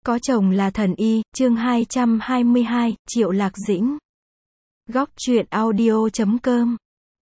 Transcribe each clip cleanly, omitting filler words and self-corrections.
Có chồng là thần y, chương 222, Triệu Lạc Dĩnh. Góc truyện audio.com.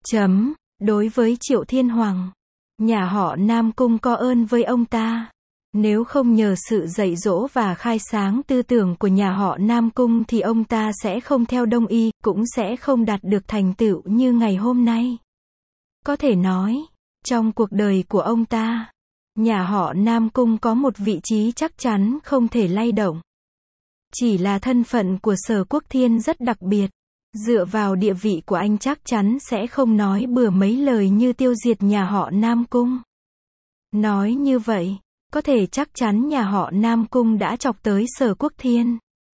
Đối với Triệu Thiên Hoàng, nhà họ Nam Cung có ơn với ông ta. Nếu không nhờ sự dạy dỗ và khai sáng tư tưởng của nhà họ Nam Cung thì ông ta sẽ không theo Đông y, cũng sẽ không đạt được thành tựu như ngày hôm nay. Có thể nói, trong cuộc đời của ông ta, nhà họ Nam Cung có một vị trí chắc chắn không thể lay động. Chỉ là thân phận của Sở Quốc Thiên rất đặc biệt. Dựa vào địa vị của anh chắc chắn sẽ không nói bừa mấy lời như tiêu diệt nhà họ Nam Cung. Nói như vậy, có thể chắc chắn nhà họ Nam Cung đã chọc tới Sở Quốc Thiên.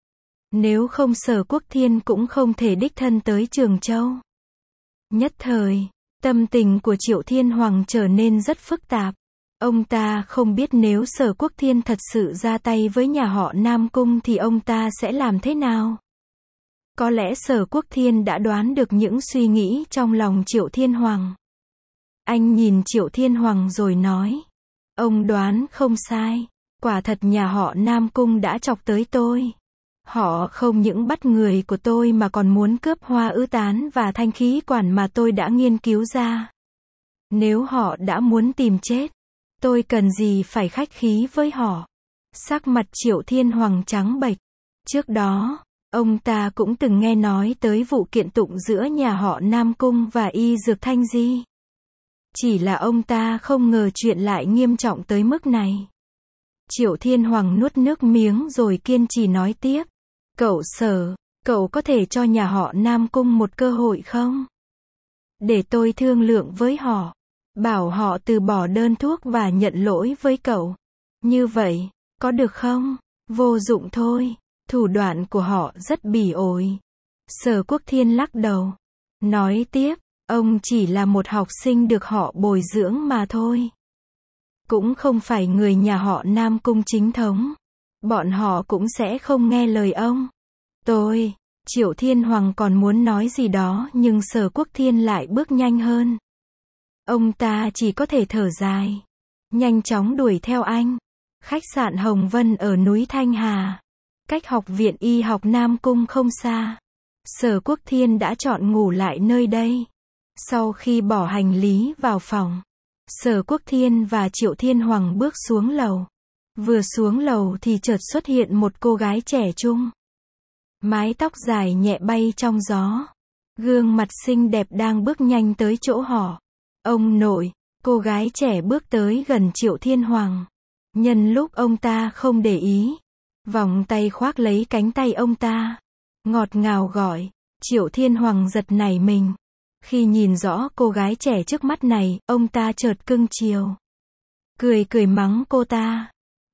Nếu không Sở Quốc Thiên cũng không thể đích thân tới Trường Châu. Nhất thời, tâm tình của Triệu Thiên Hoàng trở nên rất phức tạp. Ông ta không biết nếu Sở Quốc Thiên thật sự ra tay với nhà họ Nam Cung thì ông ta sẽ làm thế nào. Có lẽ Sở Quốc Thiên đã đoán được những suy nghĩ trong lòng Triệu Thiên Hoàng. Anh nhìn Triệu Thiên Hoàng rồi nói. Ông đoán không sai. Quả thật nhà họ Nam Cung đã chọc tới tôi. Họ không những bắt người của tôi mà còn muốn cướp Hoa Ư Tán và thanh khí quản mà tôi đã nghiên cứu ra. Nếu họ đã muốn tìm chết, tôi cần gì phải khách khí với họ. Sắc mặt Triệu Thiên Hoàng trắng bệch. Trước đó, ông ta cũng từng nghe nói tới vụ kiện tụng giữa nhà họ Nam Cung và Y Dược Thanh Di. Chỉ là ông ta không ngờ chuyện lại nghiêm trọng tới mức này. Triệu Thiên Hoàng nuốt nước miếng rồi kiên trì nói tiếp. Cậu Sở, cậu có thể cho nhà họ Nam Cung một cơ hội không? Để tôi thương lượng với họ. Bảo họ từ bỏ đơn thuốc và nhận lỗi với cậu. Như vậy, có được không? Vô dụng thôi. Thủ đoạn của họ rất bỉ ổi. Sở Quốc Thiên lắc đầu. Nói tiếp, ông chỉ là một học sinh được họ bồi dưỡng mà thôi. Cũng không phải người nhà họ Nam Cung chính thống. Bọn họ cũng sẽ không nghe lời ông. Triệu Thiên Hoàng còn muốn nói gì đó nhưng Sở Quốc Thiên lại bước nhanh hơn. Ông ta chỉ có thể thở dài. Nhanh chóng đuổi theo anh. Khách sạn Hồng Vân ở núi Thanh Hà. Cách học viện y học Nam Cung không xa. Sở Quốc Thiên đã chọn ngủ lại nơi đây. Sau khi bỏ hành lý vào phòng, Sở Quốc Thiên và Triệu Thiên Hoàng bước xuống lầu. Vừa xuống lầu thì chợt xuất hiện một cô gái trẻ trung. Mái tóc dài nhẹ bay trong gió. Gương mặt xinh đẹp đang bước nhanh tới chỗ họ. Ông nội, cô gái trẻ bước tới gần Triệu Thiên Hoàng. Nhân lúc ông ta không để ý, vòng tay khoác lấy cánh tay ông ta. Ngọt ngào gọi. Triệu Thiên Hoàng giật nảy mình. Khi nhìn rõ cô gái trẻ trước mắt này, ông ta chợt cưng chiều. Cười mắng cô ta.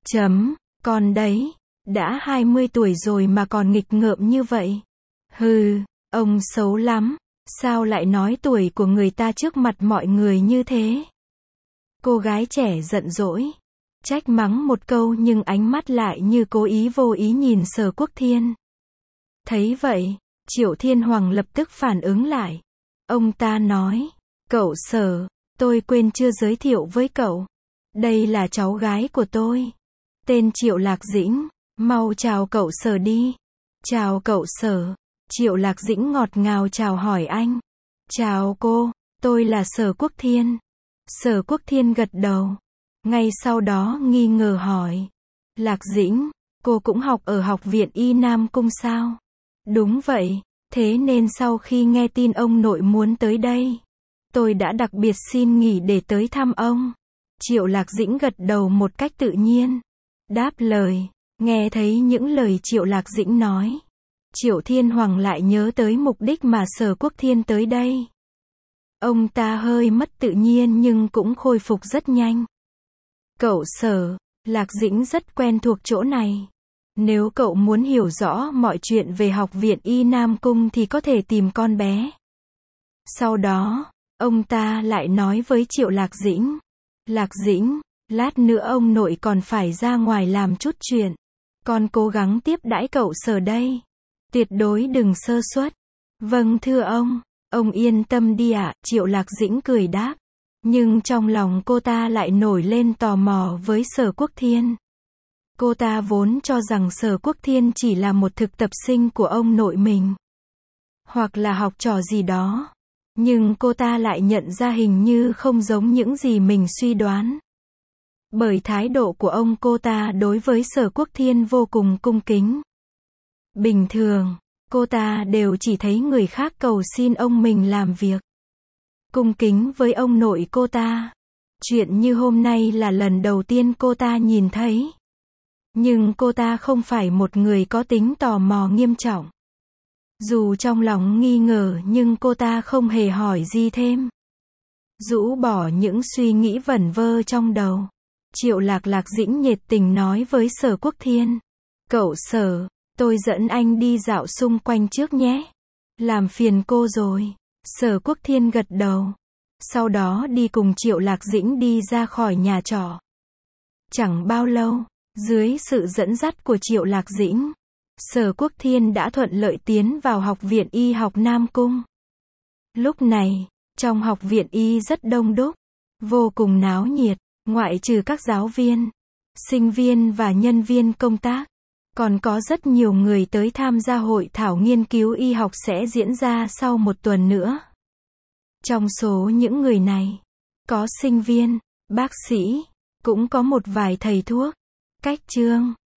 Con đấy, đã 20 tuổi rồi mà còn nghịch ngợm như vậy. Hừ, ông xấu lắm, sao lại nói tuổi của người ta trước mặt mọi người như thế? Cô gái trẻ giận dỗi. Trách mắng một câu nhưng ánh mắt lại như cố ý vô ý nhìn Sở Quốc Thiên. Thấy vậy, Triệu Thiên Hoàng lập tức phản ứng lại. Ông ta nói, cậu Sở, tôi quên chưa giới thiệu với cậu. Đây là cháu gái của tôi. Tên Triệu Lạc Dĩnh, mau chào cậu Sở đi. Chào cậu Sở. Triệu Lạc Dĩnh ngọt ngào chào hỏi anh. Chào cô, tôi là Sở Quốc Thiên. Sở Quốc Thiên gật đầu. Ngay sau đó nghi ngờ hỏi. Lạc Dĩnh, cô cũng học ở học viện Y Nam Cung sao? Đúng vậy, thế nên sau khi nghe tin ông nội muốn tới đây, tôi đã đặc biệt xin nghỉ để tới thăm ông. Triệu Lạc Dĩnh gật đầu một cách tự nhiên. Đáp lời, nghe thấy những lời Triệu Lạc Dĩnh nói. Triệu Thiên Hoàng lại nhớ tới mục đích mà Sở Quốc Thiên tới đây. Ông ta hơi mất tự nhiên nhưng cũng khôi phục rất nhanh. Cậu Sở, Lạc Dĩnh rất quen thuộc chỗ này. Nếu cậu muốn hiểu rõ mọi chuyện về học viện Y Nam Cung thì có thể tìm con bé. Sau đó, ông ta lại nói với Triệu Lạc Dĩnh. Lạc Dĩnh, lát nữa ông nội còn phải ra ngoài làm chút chuyện. Con cố gắng tiếp đãi cậu Sở đây. Tuyệt đối đừng sơ suất. Vâng thưa ông yên tâm đi ạ. Triệu Lạc Dĩnh cười đáp. Nhưng trong lòng cô ta lại nổi lên tò mò với Sở Quốc Thiên. Cô ta vốn cho rằng Sở Quốc Thiên chỉ là một thực tập sinh của ông nội mình, hoặc là học trò gì đó. Nhưng cô ta lại nhận ra hình như không giống những gì mình suy đoán. Bởi thái độ của ông cô ta đối với Sở Quốc Thiên vô cùng cung kính. Bình thường, cô ta đều chỉ thấy người khác cầu xin ông mình làm việc. Cung kính với ông nội cô ta. Chuyện như hôm nay là lần đầu tiên cô ta nhìn thấy. Nhưng cô ta không phải một người có tính tò mò nghiêm trọng. Dù trong lòng nghi ngờ nhưng cô ta không hề hỏi gì thêm. Rũ bỏ những suy nghĩ vẩn vơ trong đầu. Triệu Lạc Lạc Dĩnh nhiệt tình nói với Sở Quốc Thiên. Cậu Sở, tôi dẫn anh đi dạo xung quanh trước nhé. Làm phiền cô rồi. Sở Quốc Thiên gật đầu. Sau đó đi cùng Triệu Lạc Dĩnh đi ra khỏi nhà trọ. Chẳng bao lâu, dưới sự dẫn dắt của Triệu Lạc Dĩnh, Sở Quốc Thiên đã thuận lợi tiến vào Học viện Y học Nam Cung. Lúc này, trong Học viện Y rất đông đúc, vô cùng náo nhiệt, ngoại trừ các giáo viên, sinh viên và nhân viên công tác, còn có rất nhiều người tới tham gia hội thảo nghiên cứu y học sẽ diễn ra sau một tuần nữa. Trong số những người này, có sinh viên, bác sĩ, cũng có một vài thầy thuốc, cách chương,